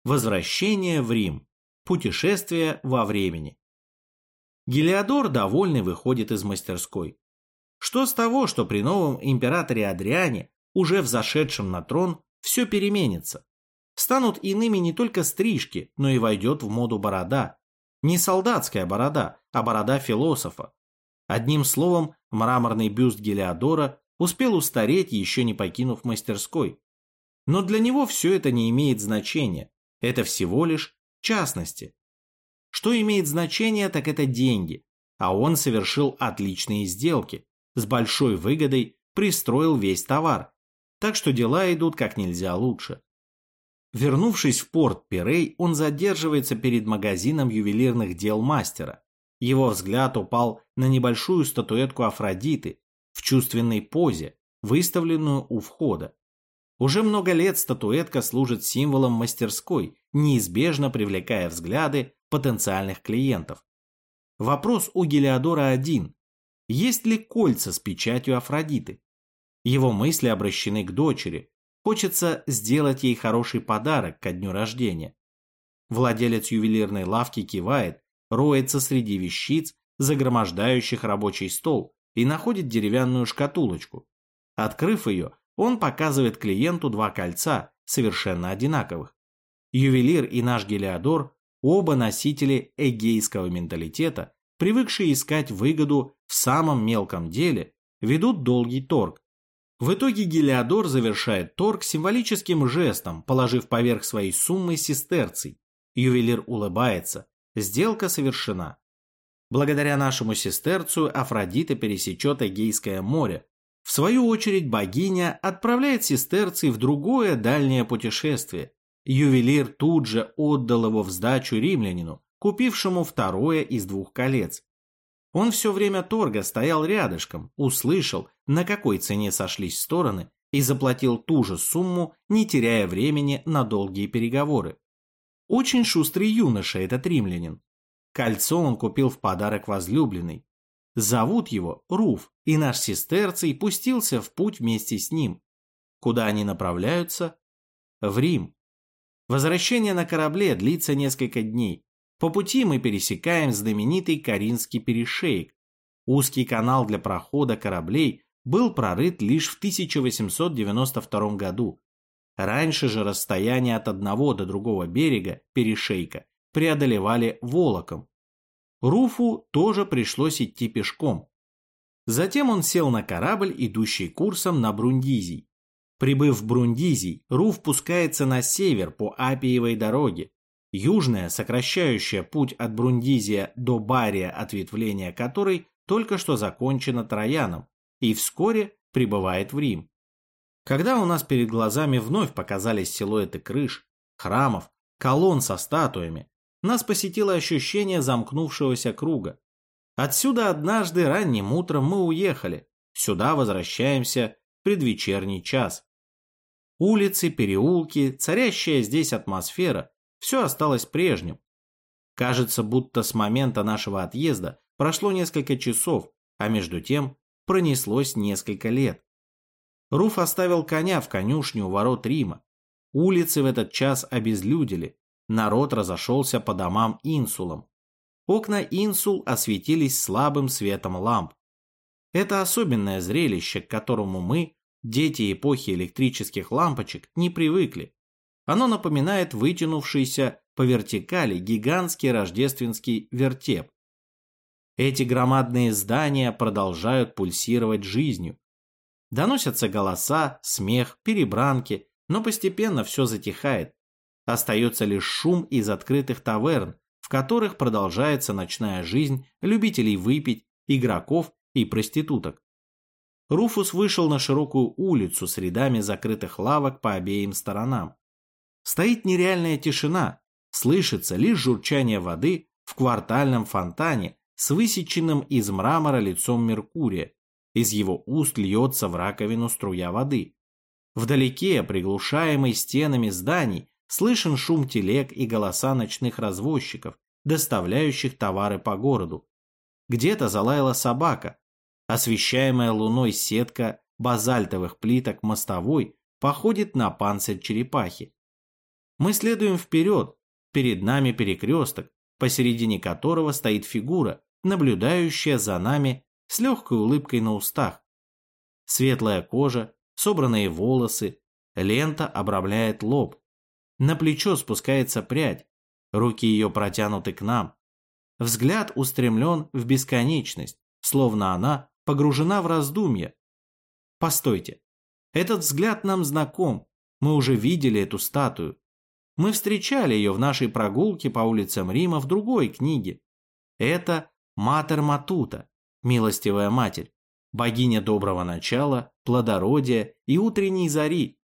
Возвращение в Рим. Путешествие во времени. Гелиодор, довольный, выходит из мастерской. Что с того, что при новом императоре Адриане, уже взошедшем на трон, все переменится? Станут иными не только стрижки, но и войдет в моду борода. Не солдатская борода, а борода философа. Одним словом, мраморный бюст Гелиодора успел устареть, еще не покинув мастерской. Но для него все это не имеет значения. Это всего лишь частности. Что имеет значение, так это деньги. А он совершил отличные сделки. С большой выгодой пристроил весь товар. Так что дела идут как нельзя лучше. Вернувшись в порт Пирей, он задерживается перед магазином ювелирных дел мастера. Его взгляд упал на небольшую статуэтку Афродиты в чувственной позе, выставленную у входа. Уже много лет статуэтка служит символом мастерской, неизбежно привлекая взгляды потенциальных клиентов. Вопрос у Гелиодора один. Есть ли кольца с печатью Афродиты? Его мысли обращены к дочери. Хочется сделать ей хороший подарок ко дню рождения. Владелец ювелирной лавки кивает, роется среди вещиц, загромождающих рабочий стол, и находит деревянную шкатулочку. Открыв ее, он показывает клиенту два кольца, совершенно одинаковых. Ювелир и наш Гелиодор – оба носители эгейского менталитета, привыкшие искать выгоду в самом мелком деле, ведут долгий торг. В итоге Гелиодор завершает торг символическим жестом, положив поверх своей суммы сестерций. Ювелир улыбается. Сделка совершена. Благодаря нашему сестерцию Афродита пересечет Эгейское море. В свою очередь богиня отправляет сестерций в другое дальнее путешествие. Ювелир тут же отдал его в сдачу римлянину, купившему второе из двух колец. Он все время торга стоял рядышком, услышал, на какой цене сошлись стороны, и заплатил ту же сумму, не теряя времени на долгие переговоры. Очень шустрый юноша этот римлянин. Кольцо он купил в подарок возлюбленной. Зовут его Руф, и наш сестерций пустился в путь вместе с ним. Куда они направляются? В Рим. Возвращение на корабле длится несколько дней. По пути мы пересекаем знаменитый Каринский перешеек. Узкий канал для прохода кораблей был прорыт лишь в 1892 году. Раньше же расстояние от одного до другого берега перешейка преодолевали волоком. Руфу тоже пришлось идти пешком. Затем он сел на корабль, идущий курсом на Брундизий. Прибыв в Брундизий, Руф пускается на север по Аппиевой дороге. Южная, сокращающая путь от Брундизия до Бария, ответвление которой только что закончено Трояном, и вскоре прибывает в Рим. Когда у нас перед глазами вновь показались силуэты крыш, храмов, колонн со статуями, нас посетило ощущение замкнувшегося круга. Отсюда однажды ранним утром мы уехали, сюда возвращаемся в предвечерний час. Улицы, переулки, царящая здесь атмосфера – все осталось прежним. Кажется, будто с момента нашего отъезда прошло несколько часов, а между тем пронеслось несколько лет. Руф оставил коня в конюшне у ворот Рима. Улицы в этот час обезлюдили. Народ разошелся по домам инсулам. Окна инсул осветились слабым светом ламп. Это особенное зрелище, к которому мы, дети эпохи электрических лампочек, не привыкли. Оно напоминает вытянувшийся по вертикали гигантский рождественский вертеп. Эти громадные здания продолжают пульсировать жизнью. Доносятся голоса, смех, перебранки, но постепенно все затихает. Остается лишь шум из открытых таверн, в которых продолжается ночная жизнь любителей выпить, игроков и проституток. Руфус вышел на широкую улицу с рядами закрытых лавок по обеим сторонам. Стоит нереальная тишина, слышится лишь журчание воды в квартальном фонтане с высеченным из мрамора лицом Меркурия. Из его уст льется в раковину струя воды. Вдалеке, приглушаемый стенами зданий, слышен шум телег и голоса ночных развозчиков, доставляющих товары по городу. Где-то залаяла собака. Освещаемая луной сетка базальтовых плиток мостовой походит на панцирь черепахи. Мы следуем вперед, перед нами перекресток, посередине которого стоит фигура, наблюдающая за нами с легкой улыбкой на устах. Светлая кожа, собранные волосы, лента обрамляет лоб. На плечо спускается прядь, руки ее протянуты к нам. Взгляд устремлен в бесконечность, словно она погружена в раздумья. Постойте, этот взгляд нам знаком, мы уже видели эту статую. Мы встречали ее в нашей прогулке по улицам Рима в другой книге. Это Матер Матута, милостивая матерь, богиня доброго начала, плодородия и утренней зари.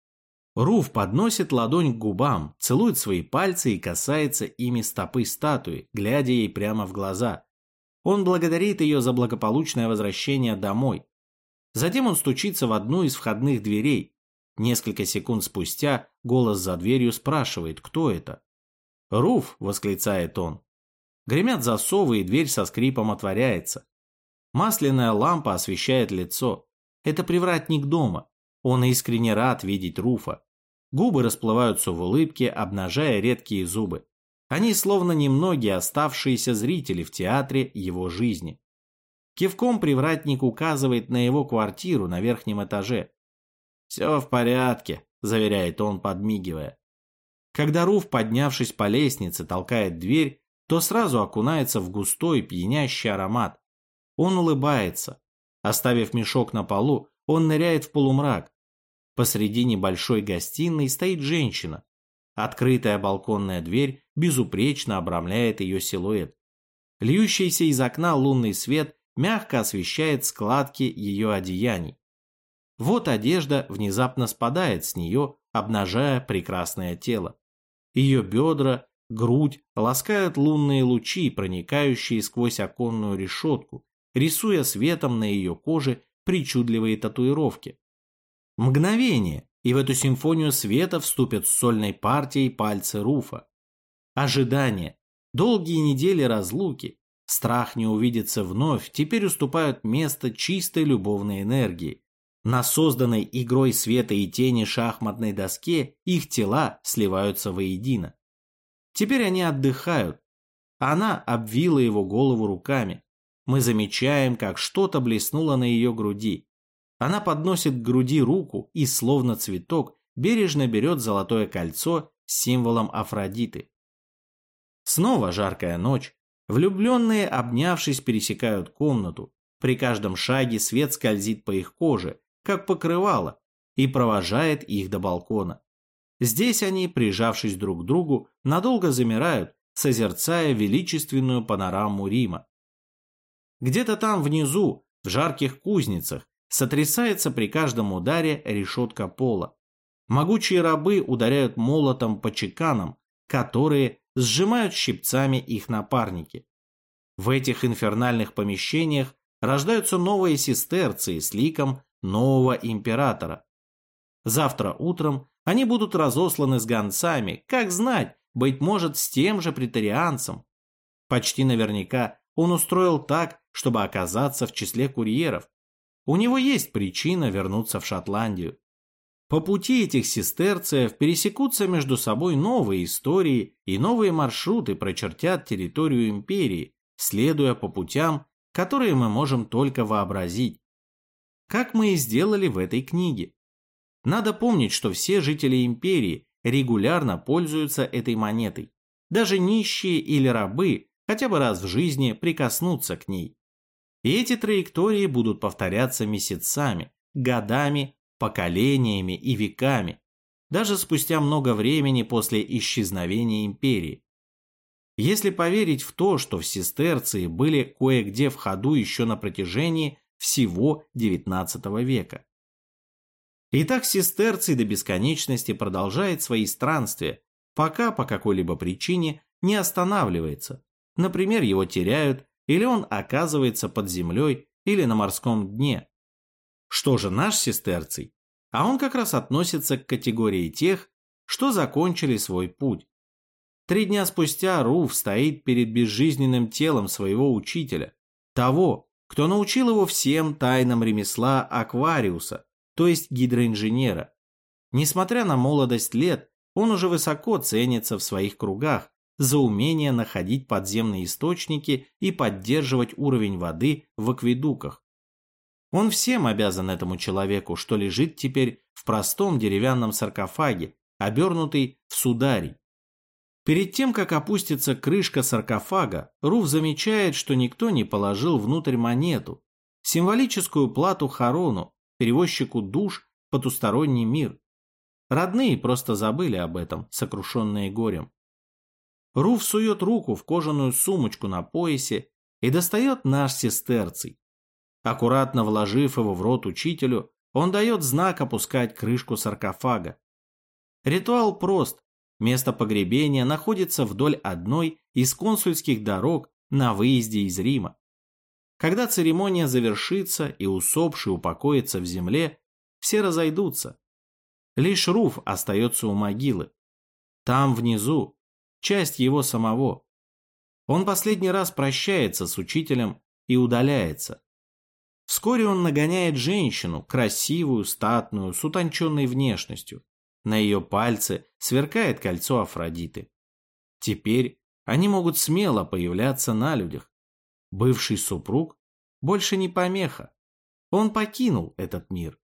Руф подносит ладонь к губам, целует свои пальцы и касается ими стопы статуи, глядя ей прямо в глаза. Он благодарит ее за благополучное возвращение домой. Затем он стучится в одну из входных дверей. Несколько секунд спустя голос за дверью спрашивает, кто это. «Руф!» – восклицает он. Гремят засовы, и дверь со скрипом отворяется. Масляная лампа освещает лицо. Это привратник дома. Он искренне рад видеть Руфа. Губы расплываются в улыбке, обнажая редкие зубы. Они словно немногие оставшиеся зрители в театре его жизни. Кивком привратник указывает на его квартиру на верхнем этаже. «Все в порядке», – заверяет он, подмигивая. Когда Руф, поднявшись по лестнице, толкает дверь, то сразу окунается в густой пьянящий аромат. Он улыбается. Оставив мешок на полу, он ныряет в полумрак. Посредине большой гостиной стоит женщина. Открытая балконная дверь безупречно обрамляет ее силуэт. Льющийся из окна лунный свет мягко освещает складки ее одеяний. Вот одежда внезапно спадает с нее, обнажая прекрасное тело. Ее бедра, грудь ласкают лунные лучи, проникающие сквозь оконную решетку, рисуя светом на ее коже причудливые татуировки. Мгновение, и в эту симфонию света вступят с сольной партией пальцы Руфа. Ожидание, долгие недели разлуки, страх не увидеться вновь теперь уступают место чистой любовной энергии. На созданной игрой света и тени шахматной доске их тела сливаются воедино. Теперь они отдыхают. Она обвила его голову руками. Мы замечаем, как что-то блеснуло на ее груди. Она подносит к груди руку и, словно цветок, бережно берет золотое кольцо с символом Афродиты. Снова жаркая ночь. Влюбленные, обнявшись, пересекают комнату. При каждом шаге свет скользит по их коже, как покрывало, и провожает их до балкона. Здесь они, прижавшись друг к другу, надолго замирают, созерцая величественную панораму Рима. Где-то там внизу, в жарких кузницах, сотрясается при каждом ударе решетка пола. Могучие рабы ударяют молотом по чеканам, которые сжимают щипцами их напарники. В этих инфернальных помещениях рождаются новые сестерции с ликом нового императора. Завтра утром они будут разосланы с гонцами, как знать, быть может, с тем же претарианцем. Почти наверняка он устроил так, чтобы оказаться в числе курьеров. У него есть причина вернуться в Шотландию. По пути этих сестерциев пересекутся между собой новые истории и новые маршруты прочертят территорию империи, следуя по путям, которые мы можем только вообразить. Как мы и сделали в этой книге. Надо помнить, что все жители империи регулярно пользуются этой монетой. Даже нищие или рабы хотя бы раз в жизни прикоснутся к ней. И эти траектории будут повторяться месяцами, годами, поколениями и веками, даже спустя много времени после исчезновения империи. Если поверить в то, что в сестерции были кое-где в ходу еще на протяжении всего XIX века. Итак, сестерций до бесконечности продолжает свои странствия, пока по какой-либо причине не останавливается. Например, его теряют, или он оказывается под землей или на морском дне. Что же наш сестерций? А он как раз относится к категории тех, что закончили свой путь. 3 дня спустя Руф стоит перед безжизненным телом своего учителя, того, кто научил его всем тайнам ремесла аквариуса, то есть гидроинженера. Несмотря на молодость лет, Он уже высоко ценится в своих кругах за умение находить подземные источники и поддерживать уровень воды в акведуках. Он всем обязан этому человеку, что лежит теперь в простом деревянном саркофаге, обернутый в сударий. Перед тем, как опустится крышка саркофага, Руф замечает, что никто не положил внутрь монету, символическую плату Харону, перевозчику душ в потусторонний мир. Родные просто забыли об этом, сокрушенные горем. Руф сует руку в кожаную сумочку на поясе и достает наш сестерций. Аккуратно вложив его в рот учителю, он дает знак опускать крышку саркофага. Ритуал прост. Место погребения находится вдоль одной из консульских дорог на выезде из Рима. Когда церемония завершится и усопший упокоится в земле, все разойдутся. Лишь Руф остается у могилы. Там внизу часть его самого. Он последний раз прощается с учителем и удаляется. Вскоре он нагоняет женщину, красивую, статную, с утонченной внешностью. На ее пальце сверкает кольцо Афродиты. Теперь они могут смело появляться на людях. Бывший супруг больше не помеха. Он покинул этот мир.